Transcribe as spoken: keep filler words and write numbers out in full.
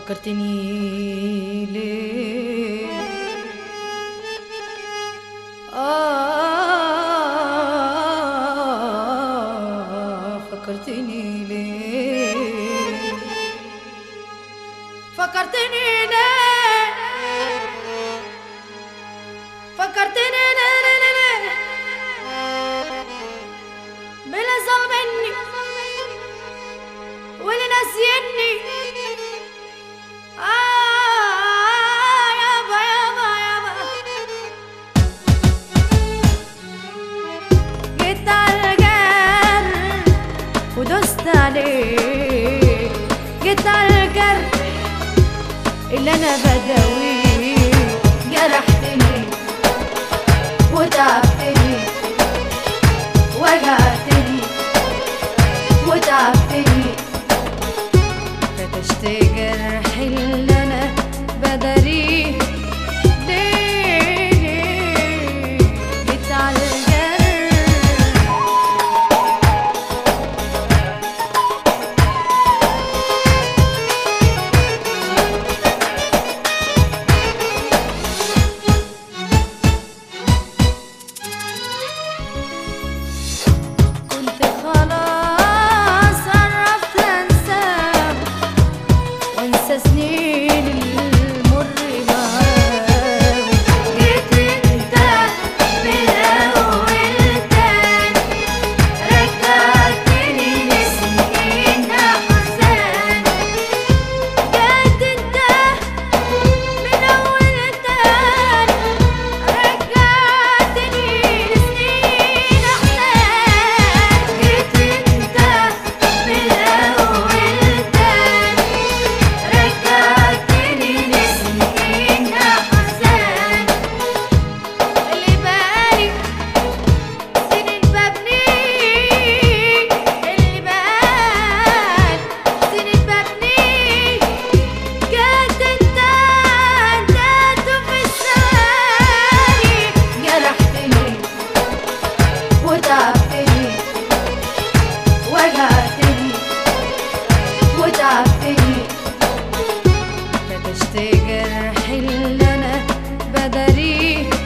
فكرتني ليه آه فكرتني ليه فكرتني ليه فكرتني ليه ليه ليه ليه بلا ظلمني واللي ناسيني آه يابا يابا يابا جيت على الجرح ودوست عليه جيت على الجرح اللي انا بداويه جرحتني وتعبتني وجعتني وتعبتني فتشت جرحي اللي انا بداريه ليه ليه جيت على سنين المر معاه جيت انت بالاول تاني رجعتني لسنين احزان جيت انت من اول تاني رجعتني لسنين احزان جيت انت بالاول وتعبتني وجعتني وتعبتني فتشت جرحي اللي انا بداريه